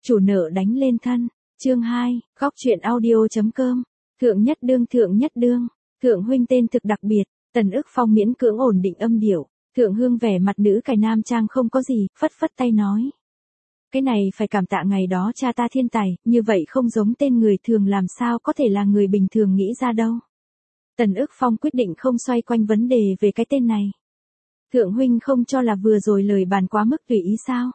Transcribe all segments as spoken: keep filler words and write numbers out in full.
chủ nợ đánh lên thân. Chương hai, góc truyện audio.com. Thượng nhất đương thượng nhất đương. Thượng huynh tên thực đặc biệt. Tần Ức Phong miễn cưỡng ổn định âm điệu. Thượng Hương vẻ mặt nữ cải nam trang không có gì, phất phất tay nói. Cái này phải cảm tạ ngày đó cha ta thiên tài, như vậy không giống tên người thường làm sao có thể là người bình thường nghĩ ra đâu. Tần Ức Phong quyết định không xoay quanh vấn đề về cái tên này. Thượng huynh không cho là vừa rồi lời bàn quá mức tùy ý sao?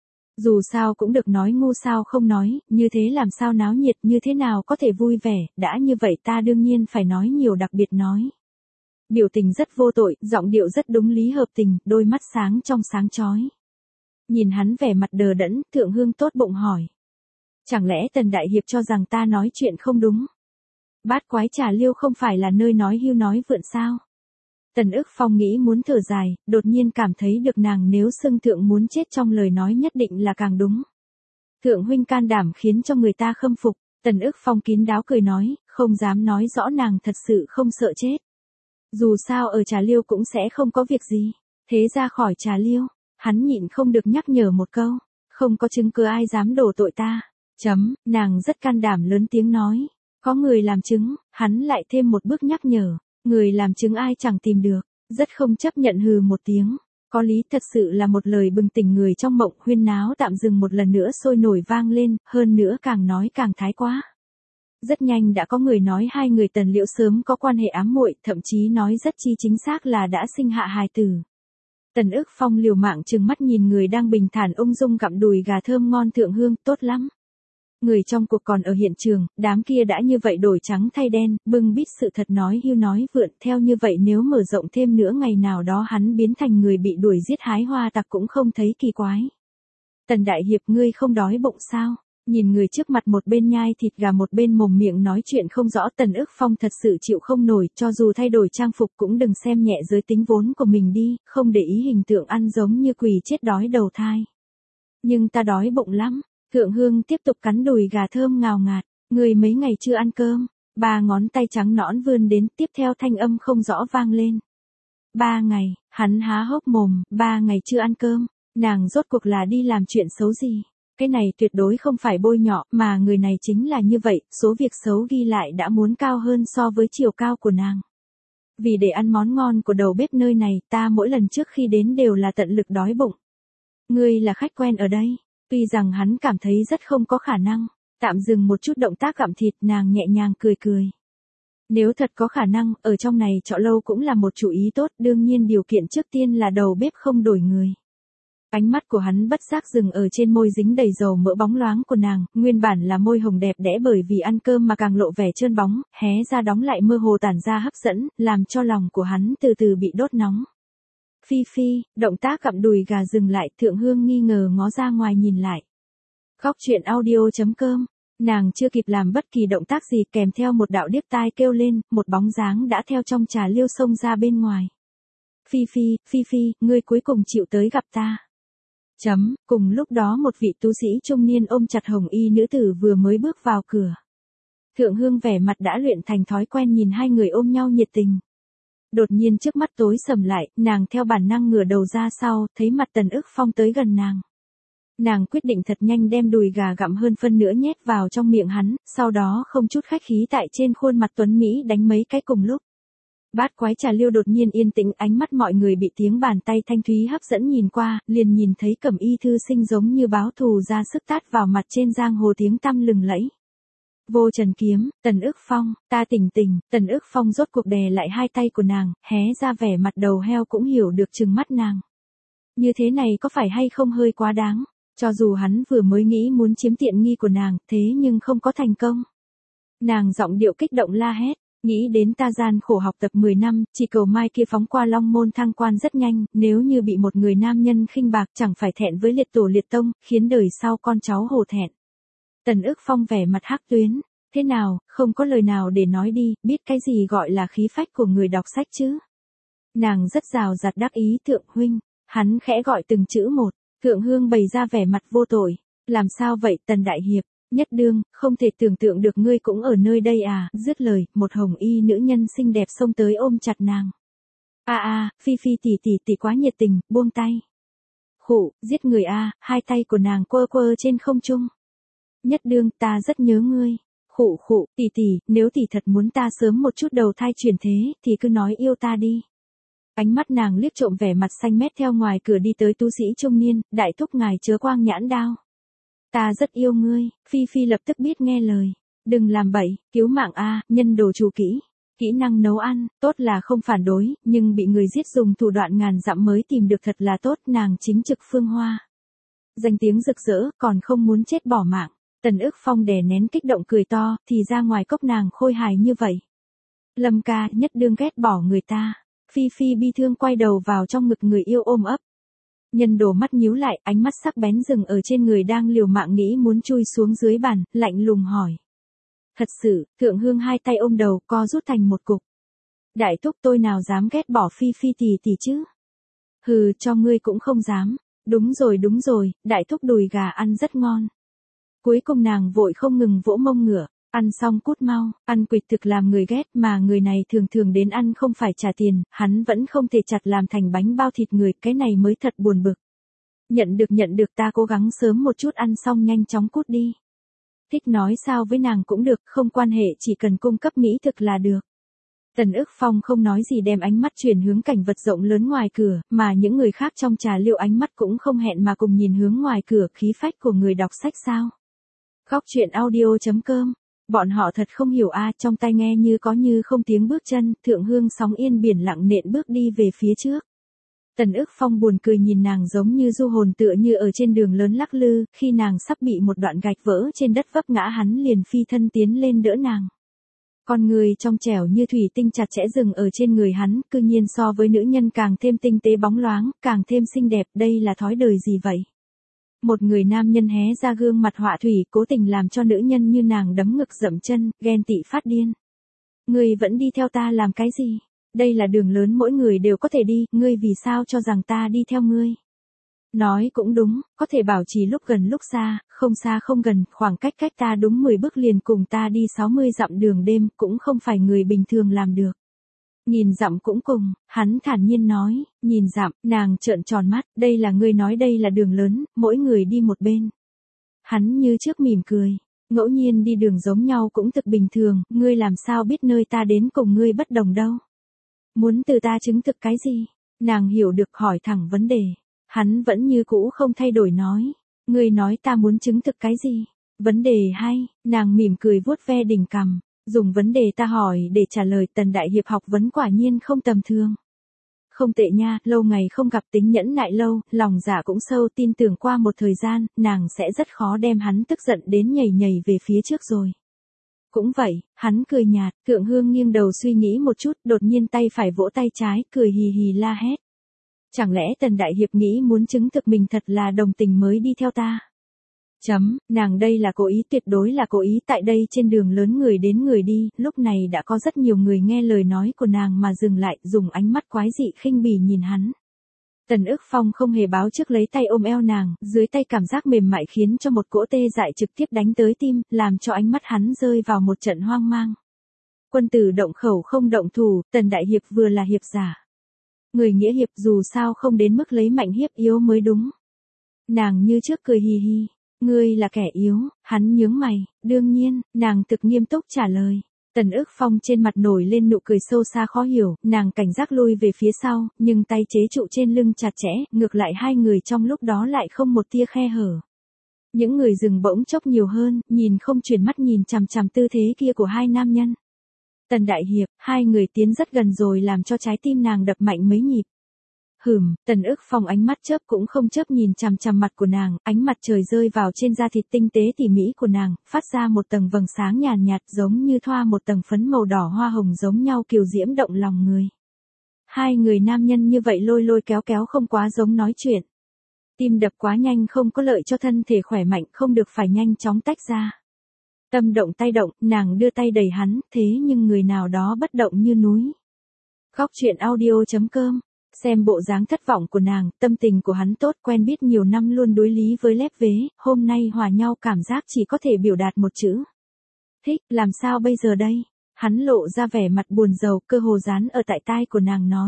Dù sao cũng được nói ngu sao không nói, như thế làm sao náo nhiệt, như thế nào có thể vui vẻ, đã như vậy ta đương nhiên phải nói nhiều đặc biệt nói. Biểu tình rất vô tội, giọng điệu rất đúng lý hợp tình, đôi mắt sáng trong sáng chói. Nhìn hắn vẻ mặt đờ đẫn, Thượng Hương tốt bụng hỏi. Chẳng lẽ Tần Đại Hiệp cho rằng ta nói chuyện không đúng? Bát Quái Trà Liêu không phải là nơi nói hưu nói vượn sao? Tần Ức Phong nghĩ muốn thở dài, đột nhiên cảm thấy được nàng nếu xưng thượng muốn chết trong lời nói nhất định là càng đúng. Thượng huynh can đảm khiến cho người ta khâm phục, Tần Ức Phong kín đáo cười nói, không dám nói rõ nàng thật sự không sợ chết. Dù sao ở Trà Liêu cũng sẽ không có việc gì, thế ra khỏi Trà Liêu, hắn nhịn không được nhắc nhở một câu, không có chứng cứ ai dám đổ tội ta. Chấm, nàng rất can đảm lớn tiếng nói, có người làm chứng, hắn lại thêm một bước nhắc nhở. Người làm chứng ai chẳng tìm được, rất không chấp nhận hừ một tiếng. Có lý thật sự là một lời bừng tỉnh người trong mộng, huyên náo tạm dừng một lần nữa sôi nổi vang lên, hơn nữa càng nói càng thái quá. Rất nhanh đã có người nói hai người Tần Liễu sớm có quan hệ ám muội, thậm chí nói rất chi chính xác là đã sinh hạ hài tử. Tần Ức Phong liều mạng trừng mắt nhìn người đang bình thản ung dung gặm đùi gà thơm ngon Thượng Hương, tốt lắm. Người trong cuộc còn ở hiện trường, đám kia đã như vậy đổi trắng thay đen, bưng bít sự thật nói hưu nói vượn, theo như vậy nếu mở rộng thêm nữa ngày nào đó hắn biến thành người bị đuổi giết hái hoa tặc cũng không thấy kỳ quái. Tần Đại Hiệp ngươi không đói bụng sao? Nhìn người trước mặt một bên nhai thịt gà một bên mồm miệng nói chuyện không rõ, Tần Ức Phong thật sự chịu không nổi, cho dù thay đổi trang phục cũng đừng xem nhẹ giới tính vốn của mình đi, không để ý hình tượng ăn giống như quỷ chết đói đầu thai. Nhưng ta đói bụng lắm. Thượng Hương tiếp tục cắn đùi gà thơm ngào ngạt, người mấy ngày chưa ăn cơm, ba ngón tay trắng nõn vươn đến, tiếp theo thanh âm không rõ vang lên. Ba ngày, hắn há hốc mồm, ba ngày chưa ăn cơm, nàng rốt cuộc là đi làm chuyện xấu gì? Cái này tuyệt đối không phải bôi nhọ, mà người này chính là như vậy, số việc xấu ghi lại đã muốn cao hơn so với chiều cao của nàng. Vì để ăn món ngon của đầu bếp nơi này, ta mỗi lần trước khi đến đều là tận lực đói bụng. Ngươi là khách quen ở đây. Tuy rằng hắn cảm thấy rất không có khả năng, tạm dừng một chút động tác gặm thịt, nàng nhẹ nhàng cười cười. Nếu thật có khả năng, ở trong này trọ lâu cũng là một chủ ý tốt, đương nhiên điều kiện trước tiên là đầu bếp không đổi người. Ánh mắt của hắn bất giác dừng ở trên môi dính đầy dầu mỡ bóng loáng của nàng, nguyên bản là môi hồng đẹp đẽ bởi vì ăn cơm mà càng lộ vẻ trơn bóng, hé ra đóng lại mơ hồ tản ra hấp dẫn, làm cho lòng của hắn từ từ bị đốt nóng. Phi Phi, động tác gặm đùi gà dừng lại, Thượng Hương nghi ngờ ngó ra ngoài nhìn lại. Góc truyện audio.com, nàng chưa kịp làm bất kỳ động tác gì kèm theo một đạo điếc tai kêu lên, một bóng dáng đã theo trong Trà Liêu xông ra bên ngoài. Phi Phi, Phi Phi, ngươi cuối cùng chịu tới gặp ta. Chấm, cùng lúc đó một vị tu sĩ trung niên ôm chặt hồng y nữ tử vừa mới bước vào cửa. Thượng Hương vẻ mặt đã luyện thành thói quen nhìn hai người ôm nhau nhiệt tình. Đột nhiên trước mắt tối sầm lại, nàng theo bản năng ngửa đầu ra sau, thấy mặt Tần Ức Phong tới gần nàng. Nàng quyết định thật nhanh đem đùi gà gặm hơn phân nữa nhét vào trong miệng hắn, sau đó không chút khách khí tại trên khuôn mặt tuấn Mỹ đánh mấy cái cùng lúc. Bát Quái Trà Liêu đột nhiên yên tĩnh, ánh mắt mọi người bị tiếng bàn tay thanh thúy hấp dẫn nhìn qua, liền nhìn thấy Cẩm Y thư sinh giống như báo thù ra sức tát vào mặt trên giang hồ tiếng tăm lừng lẫy. Vô Trần Kiếm, Tần Ức Phong, ta tỉnh tỉnh, Tần Ức Phong rốt cuộc đè lại hai tay của nàng, hé ra vẻ mặt đầu heo cũng hiểu được trừng mắt nàng. Như thế này có phải hay không hơi quá đáng, cho dù hắn vừa mới nghĩ muốn chiếm tiện nghi của nàng, thế nhưng không có thành công. Nàng giọng điệu kích động la hét, nghĩ đến ta gian khổ học tập mười năm, chỉ cầu mai kia phóng qua Long Môn thăng quan rất nhanh, nếu như bị một người nam nhân khinh bạc chẳng phải thẹn với liệt tổ liệt tông, khiến đời sau con cháu hổ thẹn. Tần Ức Phong vẻ mặt hắc tuyến, thế nào, không có lời nào để nói đi, biết cái gì gọi là khí phách của người đọc sách chứ. Nàng rất rào rạt đắc ý. Thượng huynh, hắn khẽ gọi từng chữ một, Thượng Hương bày ra vẻ mặt vô tội, làm sao vậy Tần Đại Hiệp, nhất đương, không thể tưởng tượng được ngươi cũng ở nơi đây à, dứt lời, một hồng y nữ nhân xinh đẹp xông tới ôm chặt nàng. A a, Phi Phi tỷ tỷ tỷ quá nhiệt tình, buông tay. Khụ, giết người a, hai tay của nàng quơ quơ trên không trung. Nhất đương, ta rất nhớ ngươi. Khụ khụ, tỷ tỷ, nếu tỷ thật muốn ta sớm một chút đầu thai chuyển thế, thì cứ nói yêu ta đi. Ánh mắt nàng liếc trộm vẻ mặt xanh mét theo ngoài cửa đi tới tu sĩ trung niên, đại thúc ngài chớ quang nhãn đao. Ta rất yêu ngươi, Phi Phi lập tức biết nghe lời. Đừng làm bậy, cứu mạng a, nhân đồ chủ kỹ. Kỹ năng nấu ăn, tốt là không phản đối, nhưng bị người giết dùng thủ đoạn ngàn dặm mới tìm được thật là tốt, nàng chính trực Phương Hoa. Danh tiếng rực rỡ, còn không muốn chết bỏ mạng. Tần Ức Phong đè nén kích động cười to, thì ra ngoài cốc nàng khôi hài như vậy. Lâm ca, nhất đương ghét bỏ người ta. Phi Phi bi thương quay đầu vào trong ngực người yêu ôm ấp. Nhân đồ mắt nhíu lại, ánh mắt sắc bén dừng ở trên người đang liều mạng nghĩ muốn chui xuống dưới bàn, lạnh lùng hỏi. Thật sự, Thượng Hương hai tay ôm đầu, co rút thành một cục. Đại thúc tôi nào dám ghét bỏ Phi Phi tỷ tỷ chứ? Hừ, cho ngươi cũng không dám. Đúng rồi đúng rồi, đại thúc đùi gà ăn rất ngon. Cuối cùng nàng vội không ngừng vỗ mông ngửa, ăn xong cút mau, ăn quỵt thực làm người ghét mà người này thường thường đến ăn không phải trả tiền, hắn vẫn không thể chặt làm thành bánh bao thịt người, cái này mới thật buồn bực. Nhận được nhận được, ta cố gắng sớm một chút ăn xong nhanh chóng cút đi. Thích nói sao với nàng cũng được, không quan hệ, chỉ cần cung cấp mỹ thực là được. Tần Ức Phong không nói gì đem ánh mắt chuyển hướng cảnh vật rộng lớn ngoài cửa, mà những người khác trong trà liệu ánh mắt cũng không hẹn mà cùng nhìn hướng ngoài cửa, khí phách của người đọc sách sao. Góc truyện audio chấm com. Bọn họ thật không hiểu a, trong tai nghe như có như không tiếng bước chân, Thượng Hương sóng yên biển lặng nện bước đi về phía trước. Tần Ức Phong buồn cười nhìn nàng giống như du hồn tựa như ở trên đường lớn lắc lư, khi nàng sắp bị một đoạn gạch vỡ trên đất vấp ngã hắn liền phi thân tiến lên đỡ nàng. Con người trong trẻo như thủy tinh chặt chẽ dừng ở trên người hắn, cư nhiên so với nữ nhân càng thêm tinh tế bóng loáng, càng thêm xinh đẹp, đây là thói đời gì vậy? Một người nam nhân hé ra gương mặt họa thủy, cố tình làm cho nữ nhân như nàng đấm ngực dậm chân, ghen tị phát điên. Ngươi vẫn đi theo ta làm cái gì? Đây là đường lớn mỗi người đều có thể đi, ngươi vì sao cho rằng ta đi theo ngươi? Nói cũng đúng, có thể bảo trì lúc gần lúc xa, không xa không gần, khoảng cách cách ta đúng mười bước liền cùng ta đi sáu mươi dặm đường đêm, cũng không phải người bình thường làm được. Nhìn dặm cũng cùng, hắn thản nhiên nói, nhìn dặm, nàng trợn tròn mắt, đây là ngươi nói đây là đường lớn, mỗi người đi một bên. Hắn như trước mỉm cười, ngẫu nhiên đi đường giống nhau cũng thực bình thường, ngươi làm sao biết nơi ta đến cùng ngươi bất đồng đâu. Muốn từ ta chứng thực cái gì? Nàng hiểu được hỏi thẳng vấn đề. Hắn vẫn như cũ không thay đổi nói. Ngươi nói ta muốn chứng thực cái gì? Vấn đề hay, nàng mỉm cười vuốt ve đỉnh cằm. Dùng vấn đề ta hỏi để trả lời. Tần đại hiệp học vấn quả nhiên không tầm thường. Không tệ nha, lâu ngày không gặp tính nhẫn nại lâu, lòng dạ cũng sâu, tin tưởng qua một thời gian, nàng sẽ rất khó đem hắn tức giận đến nhảy nhảy về phía trước rồi. Cũng vậy, hắn cười nhạt, Thượng Hương nghiêng đầu suy nghĩ một chút, đột nhiên tay phải vỗ tay trái, cười hì hì la hét. Chẳng lẽ Tần đại hiệp nghĩ muốn chứng thực mình thật là đồng tình mới đi theo ta? Chấm, nàng đây là cố ý, tuyệt đối là cố ý, tại đây trên đường lớn người đến người đi, lúc này đã có rất nhiều người nghe lời nói của nàng mà dừng lại, dùng ánh mắt quái dị khinh bỉ nhìn hắn. Tần Ức Phong không hề báo trước lấy tay ôm eo nàng, dưới tay cảm giác mềm mại khiến cho một cỗ tê dại trực tiếp đánh tới tim, làm cho ánh mắt hắn rơi vào một trận hoang mang. Quân tử động khẩu không động thủ, Tần đại hiệp vừa là hiệp giả. Người nghĩa hiệp dù sao không đến mức lấy mạnh hiếp yếu mới đúng. Nàng như trước cười hì hì. Ngươi là kẻ yếu, hắn nhướng mày, đương nhiên, nàng thực nghiêm túc trả lời. Tần Ức Phong trên mặt nổi lên nụ cười sâu xa khó hiểu, nàng cảnh giác lui về phía sau, nhưng tay chế trụ trên lưng chặt chẽ, ngược lại hai người trong lúc đó lại không một tia khe hở. Những người dừng bỗng chốc nhiều hơn, nhìn không chuyển mắt nhìn chằm chằm tư thế kia của hai nam nhân. Tần đại hiệp, hai người tiến rất gần rồi làm cho trái tim nàng đập mạnh mấy nhịp. Hửm, Tần Ức Phong ánh mắt chớp cũng không chớp nhìn chằm chằm mặt của nàng, ánh mặt trời rơi vào trên da thịt tinh tế tỉ mỉ của nàng, phát ra một tầng vầng sáng nhàn nhạt, nhạt giống như thoa một tầng phấn màu đỏ hoa hồng giống nhau kiều diễm động lòng người. Hai người nam nhân như vậy lôi lôi kéo kéo không quá giống nói chuyện. Tim đập quá nhanh không có lợi cho thân thể khỏe mạnh, không được phải nhanh chóng tách ra. Tâm động tay động, nàng đưa tay đẩy hắn, thế nhưng người nào đó bất động như núi. Góc truyện audio chấm com. Xem bộ dáng thất vọng của nàng, tâm tình của hắn tốt, quen biết nhiều năm luôn đối lý với lép vế, hôm nay hòa nhau cảm giác chỉ có thể biểu đạt một chữ. Thích, làm sao bây giờ đây? Hắn lộ ra vẻ mặt buồn rầu, cơ hồ dán ở tại tai của nàng nói.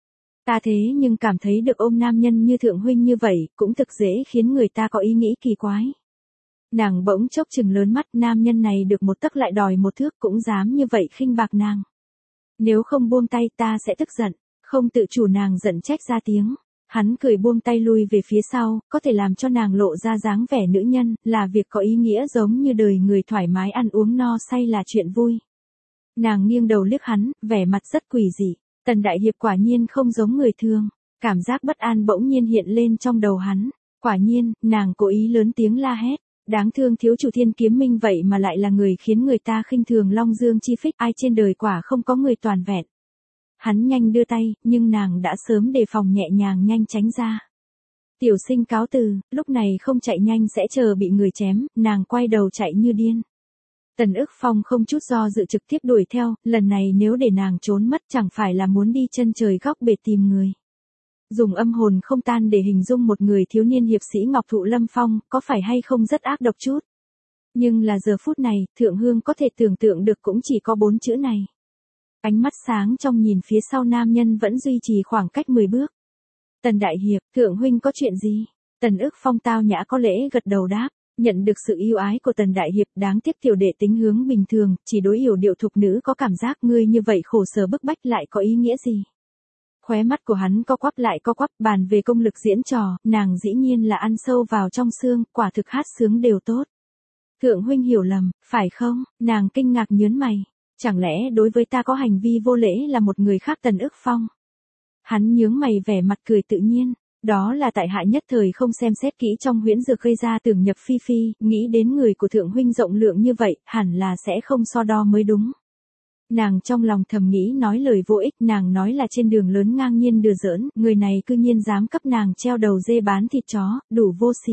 Ta thế nhưng cảm thấy được ôm nam nhân như Thượng huynh như vậy, cũng thực dễ khiến người ta có ý nghĩ kỳ quái. Nàng bỗng chốc trừng lớn mắt, nam nhân này được một tấc lại đòi một thước, cũng dám như vậy khinh bạc nàng. Nếu không buông tay ta sẽ tức giận, không tự chủ nàng giận trách ra tiếng. Hắn cười buông tay lui về phía sau, có thể làm cho nàng lộ ra dáng vẻ nữ nhân, là việc có ý nghĩa giống như đời người thoải mái ăn uống no say là chuyện vui. Nàng nghiêng đầu liếc hắn, vẻ mặt rất quỷ dị. Tần Đại Hiệp quả nhiên không giống người thường. Cảm giác bất an bỗng nhiên hiện lên trong đầu hắn. Quả nhiên, nàng cố ý lớn tiếng la hét. Đáng thương thiếu chủ Thiên Kiếm Minh vậy mà lại là người khiến người ta khinh thường Long Dương chi phích, ai trên đời quả không có người toàn vẹn. Hắn nhanh đưa tay, nhưng nàng đã sớm đề phòng nhẹ nhàng nhanh tránh ra. Tiểu sinh cáo từ, lúc này không chạy nhanh sẽ chờ bị người chém, nàng quay đầu chạy như điên. Tần Ức Phong không chút do dự trực tiếp đuổi theo, lần này nếu để nàng trốn mất chẳng phải là muốn đi chân trời góc bể tìm người. Dùng âm hồn không tan để hình dung một người thiếu niên hiệp sĩ Ngọc Thụ Lâm Phong, có phải hay không rất ác độc chút. Nhưng là giờ phút này, Thượng Hương có thể tưởng tượng được cũng chỉ có bốn chữ này. Ánh mắt sáng trong nhìn phía sau nam nhân vẫn duy trì khoảng cách mười bước. Tần Đại Hiệp, Thượng huynh có chuyện gì? Tần Ức Phong tao nhã có lễ gật đầu đáp. Nhận được sự yêu ái của Tần Đại Hiệp, đáng tiếc tiểu đệ tính hướng bình thường, chỉ đối hiểu điệu thục nữ có cảm giác ngươi như vậy khổ sở bức bách lại có ý nghĩa gì. Khóe mắt của hắn co quắp lại co quắp, bàn về công lực diễn trò, nàng dĩ nhiên là ăn sâu vào trong xương, quả thực hát sướng đều tốt. Thượng huynh hiểu lầm, phải không? Nàng kinh ngạc nhớn mày. Chẳng lẽ đối với ta có hành vi vô lễ là một người khác Tần Ức Phong? Hắn nhướng mày vẻ mặt cười tự nhiên. Đó là tại hạ nhất thời không xem xét kỹ trong huyễn dược gây ra tưởng nhập phi phi, nghĩ đến người của thượng huynh rộng lượng như vậy, hẳn là sẽ không so đo mới đúng. Nàng trong lòng thầm nghĩ nói lời vô ích, nàng nói là trên đường lớn ngang nhiên đùa giỡn, người này cư nhiên dám cấp nàng treo đầu dê bán thịt chó, đủ vô sỉ.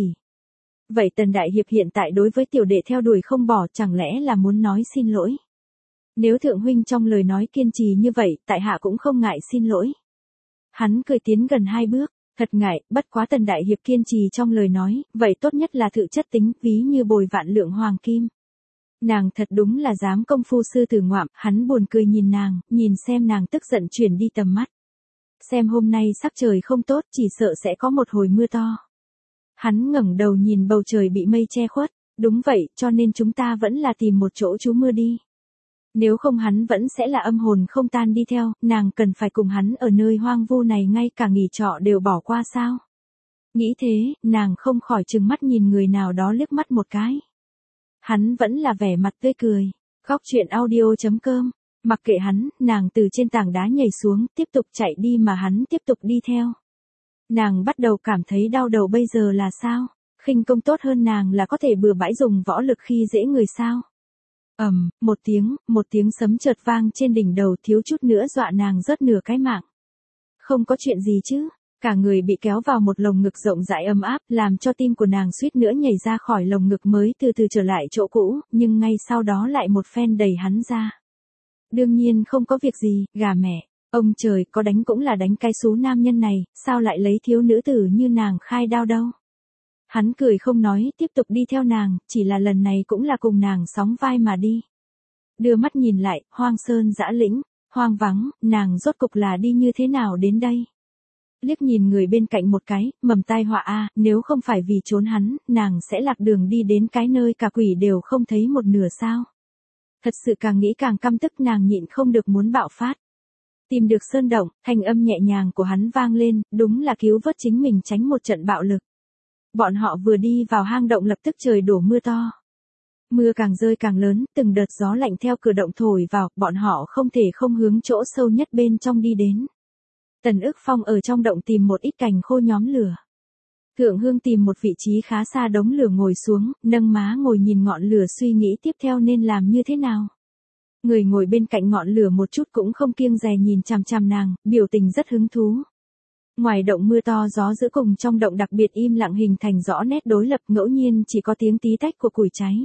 Vậy Tần Đại Hiệp hiện tại đối với tiểu đệ theo đuổi không bỏ, chẳng lẽ là muốn nói xin lỗi? Nếu thượng huynh trong lời nói kiên trì như vậy, tại hạ cũng không ngại xin lỗi. Hắn cười tiến gần hai bước. Thật ngại, bất quá Tần Đại Hiệp kiên trì trong lời nói, vậy tốt nhất là thự chất tính, ví như bồi vạn lượng hoàng kim. Nàng thật đúng là dám công phu sư tử ngoạm, hắn buồn cười nhìn nàng, nhìn xem nàng tức giận chuyển đi tầm mắt. Xem hôm nay sắc trời không tốt, chỉ sợ sẽ có một hồi mưa to. Hắn ngẩng đầu nhìn bầu trời bị mây che khuất, đúng vậy, cho nên chúng ta vẫn là tìm một chỗ trú mưa đi. Nếu không hắn vẫn sẽ là âm hồn không tan đi theo, nàng cần phải cùng hắn ở nơi hoang vu này ngay cả nghỉ trọ đều bỏ qua sao. Nghĩ thế, nàng không khỏi trừng mắt nhìn người nào đó liếc mắt một cái. Hắn vẫn là vẻ mặt tươi cười. Góc truyện audio chấm com. Mặc kệ hắn, nàng từ trên tảng đá nhảy xuống, tiếp tục chạy đi mà hắn tiếp tục đi theo. Nàng bắt đầu cảm thấy đau đầu bây giờ là sao? Khinh công tốt hơn nàng là có thể bừa bãi dùng võ lực khi dễ người sao? Ầm, um, một tiếng, một tiếng sấm chợt vang trên đỉnh đầu thiếu chút nữa dọa nàng rớt nửa cái mạng. Không có chuyện gì chứ, cả người bị kéo vào một lồng ngực rộng rãi ấm áp, làm cho tim của nàng suýt nữa nhảy ra khỏi lồng ngực mới từ từ trở lại chỗ cũ, nhưng ngay sau đó lại một phen đẩy hắn ra. Đương nhiên không có việc gì, gà mẹ, ông trời có đánh cũng là đánh cái xú nam nhân này, sao lại lấy thiếu nữ tử như nàng khai đao đâu. Hắn cười không nói, tiếp tục đi theo nàng, chỉ là lần này cũng là cùng nàng sóng vai mà đi. Đưa mắt nhìn lại, hoang sơn dã lĩnh, hoang vắng, nàng rốt cục là đi như thế nào đến đây. Liếc nhìn người bên cạnh một cái, mầm tai họa a, nếu không phải vì trốn hắn, nàng sẽ lạc đường đi đến cái nơi cả quỷ đều không thấy một nửa sao. Thật sự càng nghĩ càng căm tức, nàng nhịn không được muốn bạo phát. Tìm được sơn động, thanh âm nhẹ nhàng của hắn vang lên, đúng là cứu vớt chính mình tránh một trận bạo lực. Bọn họ vừa đi vào hang động lập tức trời đổ mưa to. Mưa càng rơi càng lớn, từng đợt gió lạnh theo cửa động thổi vào, bọn họ không thể không hướng chỗ sâu nhất bên trong đi đến. Tần Ức Phong ở trong động tìm một ít cành khô nhóm lửa. Thượng Hương tìm một vị trí khá xa đống lửa ngồi xuống, nâng má ngồi nhìn ngọn lửa suy nghĩ tiếp theo nên làm như thế nào. Người ngồi bên cạnh ngọn lửa một chút cũng không kiêng dè nhìn chằm chằm nàng, biểu tình rất hứng thú. Ngoài động mưa to gió giữ cùng trong động đặc biệt im lặng hình thành rõ nét đối lập, ngẫu nhiên chỉ có tiếng tí tách của củi cháy.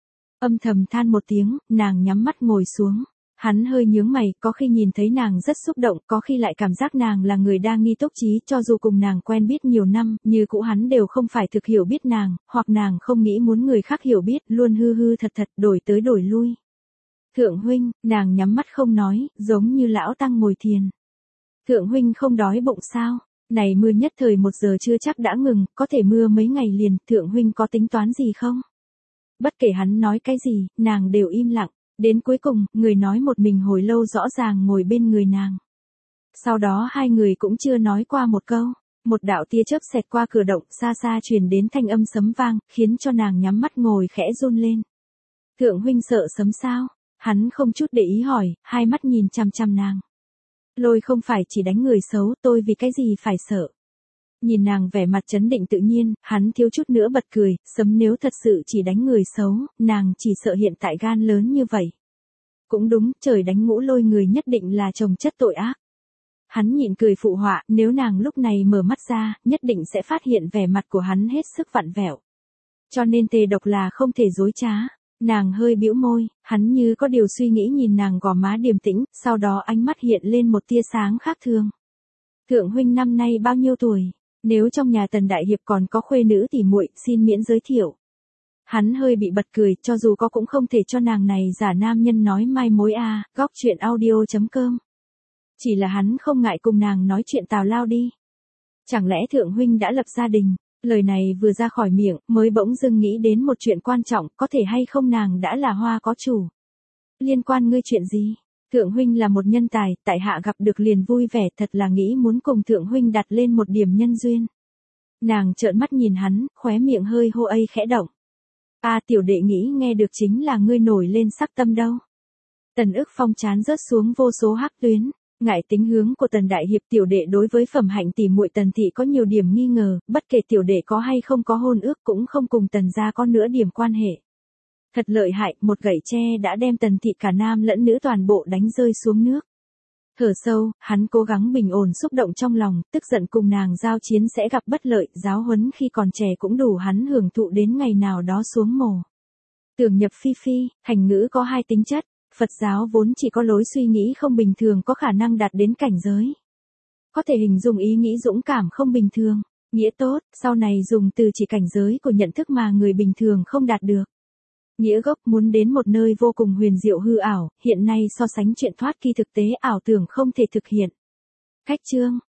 Âm thầm than một tiếng, nàng nhắm mắt ngồi xuống. Hắn hơi nhướng mày, có khi nhìn thấy nàng rất xúc động, có khi lại cảm giác nàng là người đa nghi túc trí, cho dù cùng nàng quen biết nhiều năm, như cũ hắn đều không phải thực hiểu biết nàng, hoặc nàng không nghĩ muốn người khác hiểu biết, luôn hư hư thật thật, đổi tới đổi lui. Thượng huynh, nàng nhắm mắt không nói, giống như lão tăng ngồi thiền. Thượng huynh không đói bụng sao? Này mưa nhất thời một giờ chưa chắc đã ngừng, có thể mưa mấy ngày liền, thượng huynh có tính toán gì không? Bất kể hắn nói cái gì, nàng đều im lặng. Đến cuối cùng, người nói một mình hồi lâu rõ ràng ngồi bên người nàng. Sau đó hai người cũng chưa nói qua một câu. Một đạo tia chớp xẹt qua cửa động, xa xa truyền đến thanh âm sấm vang, khiến cho nàng nhắm mắt ngồi khẽ run lên. Thượng huynh sợ sấm sao? Hắn không chút để ý hỏi, hai mắt nhìn chằm chằm nàng. Lôi không phải chỉ đánh người xấu, tôi vì cái gì phải sợ? Nhìn nàng vẻ mặt trấn định tự nhiên, hắn thiếu chút nữa bật cười, sấm nếu thật sự chỉ đánh người xấu, nàng chỉ sợ hiện tại gan lớn như vậy. Cũng đúng, trời đánh ngũ lôi người nhất định là chồng chất tội ác. Hắn nhịn cười phụ họa, nếu nàng lúc này mở mắt ra, nhất định sẽ phát hiện vẻ mặt của hắn hết sức vặn vẹo. Cho nên tề độc là không thể dối trá. Nàng hơi bĩu môi, hắn như có điều suy nghĩ nhìn nàng gò má điềm tĩnh, sau đó ánh mắt hiện lên một tia sáng khác thường. Thượng huynh năm nay bao nhiêu tuổi? Nếu trong nhà Tần Đại Hiệp còn có khuê nữ thì muội xin miễn giới thiệu. Hắn hơi bị bật cười, cho dù có cũng không thể cho nàng này giả nam nhân nói mai mối a. À, góc chuyện audio chấm com. Chỉ là hắn không ngại cùng nàng nói chuyện tào lao đi. Chẳng lẽ thượng huynh đã lập gia đình? Lời này vừa ra khỏi miệng, mới bỗng dưng nghĩ đến một chuyện quan trọng, có thể hay không nàng đã là hoa có chủ. Liên quan ngươi chuyện gì? Thượng huynh là một nhân tài, tại hạ gặp được liền vui vẻ, thật là nghĩ muốn cùng thượng huynh đặt lên một điểm nhân duyên. Nàng trợn mắt nhìn hắn, khóe miệng hơi hô ây khẽ động. A à, tiểu đệ nghĩ nghe được chính là ngươi nổi lên sắc tâm đâu. Tần Ức Phong chán rớt xuống vô số hắc tuyến. Ngại tính hướng của Tần Đại Hiệp, tiểu đệ đối với phẩm hạnh tỷ muội Tần thị có nhiều điểm nghi ngờ, bất kể tiểu đệ có hay không có hôn ước cũng không cùng Tần gia có nữa điểm quan hệ. Thật lợi hại, một gậy tre đã đem Tần thị cả nam lẫn nữ toàn bộ đánh rơi xuống nước. Thở sâu, hắn cố gắng bình ổn xúc động trong lòng, tức giận cùng nàng giao chiến sẽ gặp bất lợi, giáo huấn khi còn trẻ cũng đủ hắn hưởng thụ đến ngày nào đó xuống mồ. Tưởng nhập phi phi, thành ngữ có hai tính chất. Phật giáo vốn chỉ có lối suy nghĩ không bình thường có khả năng đạt đến cảnh giới. Có thể hình dung ý nghĩ dũng cảm không bình thường, nghĩa tốt, sau này dùng từ chỉ cảnh giới của nhận thức mà người bình thường không đạt được. Nghĩa gốc muốn đến một nơi vô cùng huyền diệu hư ảo, hiện nay so sánh chuyện thoát kỳ thực tế ảo tưởng không thể thực hiện. Cách chương,